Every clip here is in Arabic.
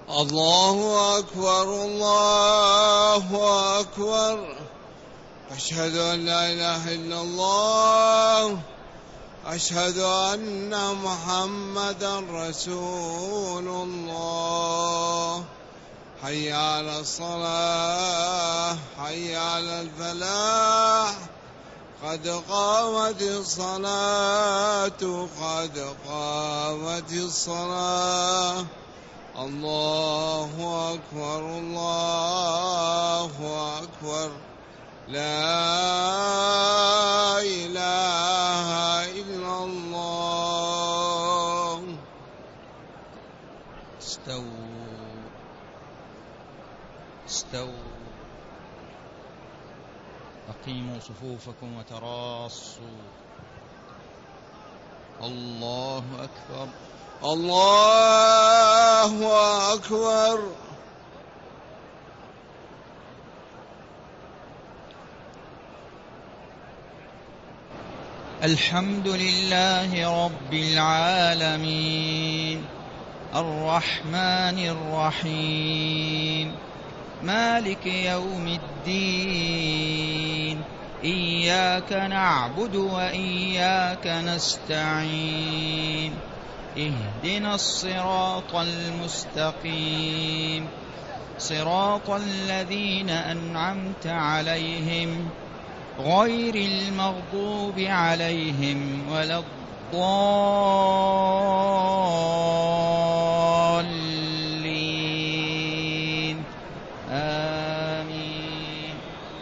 الله أكبر الله أكبر. أشهد أن لا إله إلا الله. أشهد أن محمدا رسول الله. حي على الصلاة حي على الفلاح. قد قامت الصلاة قد قامت الصلاة. الله أكبر الله أكبر. لا إله إلا الله. استووا أقيموا صفوفكم وتراصوا. الله أكبر الله أكبر. الحمد لله رب العالمين الرحمن الرحيم مالك يوم الدين. إياك نعبد وإياك نستعين. اهدنا الصراط المستقيم صراط الذين أنعمت عليهم غير المغضوب عليهم ولا الضالين. آمين.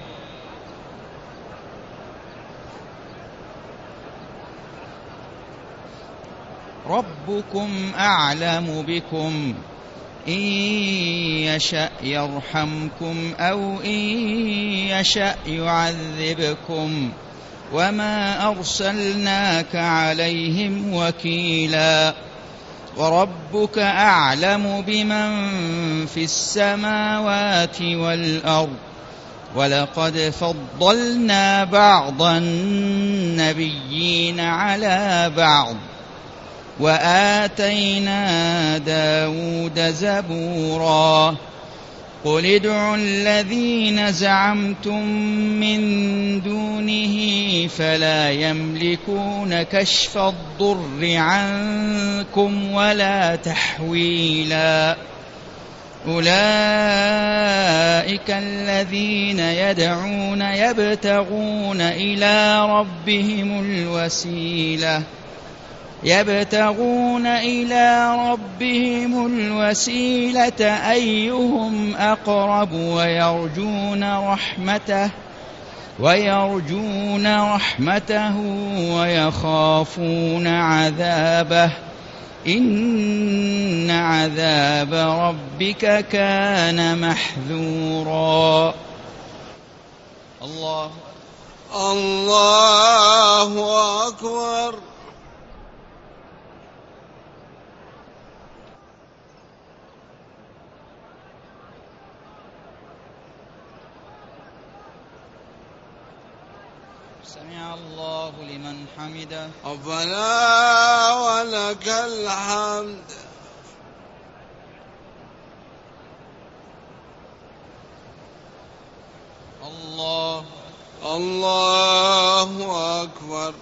ربكم أعلم بكم إن يشأ يرحمكم أو إن يشأ يعذبكم وما أرسلناك عليهم وكيلا. وربك أعلم بمن في السماوات والأرض. ولقد فضلنا بعض النبيين على بعض وآتينا داود زبورا. قل ادعوا الذين زعمتم من دونه فلا يملكون كشف الضر عنكم ولا تحويلا. أولئك الذين يدعون يبتغون إلى ربهم الوسيلة أيهم أقرب ويرجون رحمته ويخافون عذابه. إن عذاب ربك كان محذورا. الله أكبر. سمع الله لمن حمده. ربنا ولك الحمد. الله أكبر.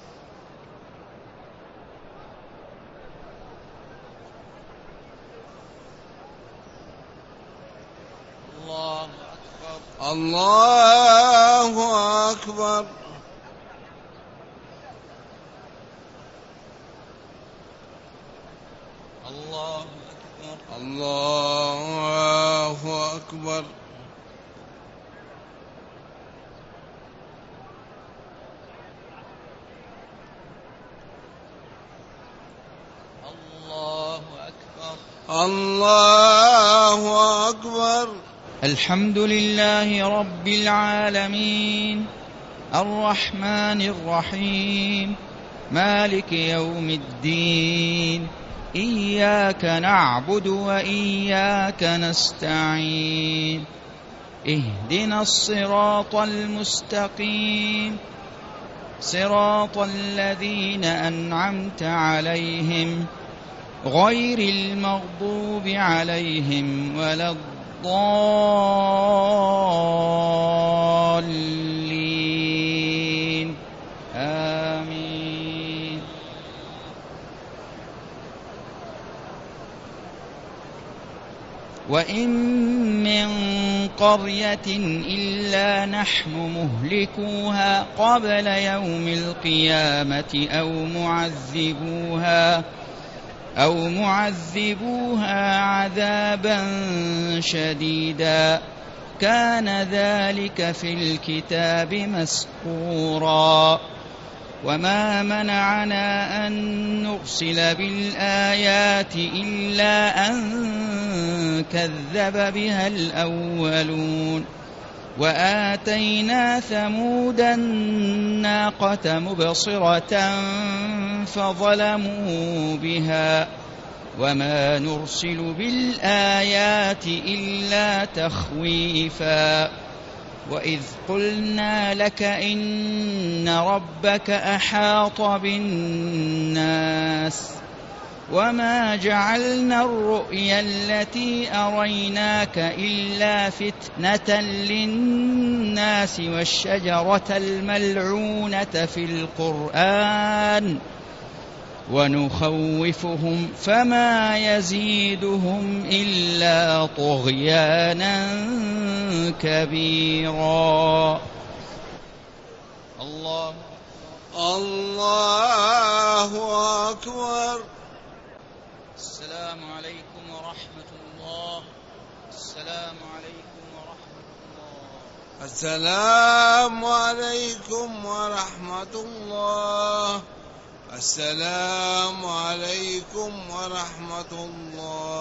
الله أكبر. الله أكبر. الله أكبر. الحمد لله رب العالمين الرحمن الرحيم مالك يوم الدين. إياك نعبد وإياك نستعين. اهدنا الصراط المستقيم صراط الذين أنعمت عليهم غير المغضوب عليهم ولا الضالين آمين. وإن من قرية إلا نحن مهلكوها قبل يوم القيامة أو معذبوها عذابا شديدا كان ذلك في الكتاب مسطورا. وما منعنا أن نرسل بالآيات إلا أن كذب بها الأولون. وآتينا ثمود الناقة مبصرة فظلموا بها وما نرسل بالآيات إلا تخويفا. وإذ قلنا لك إن ربك أحاط بالناس وما جعلنا الرؤيا التي أريناك إلا فتنة للناس والشجرة الملعونة في القرآن ونخوفهم فما يزيدهم إلا طغيانا كبيرا. الله أكبر. السلام عليكم ورحمة الله. السلام عليكم ورحمة الله. السلام عليكم ورحمة الله. السلام عليكم ورحمة الله.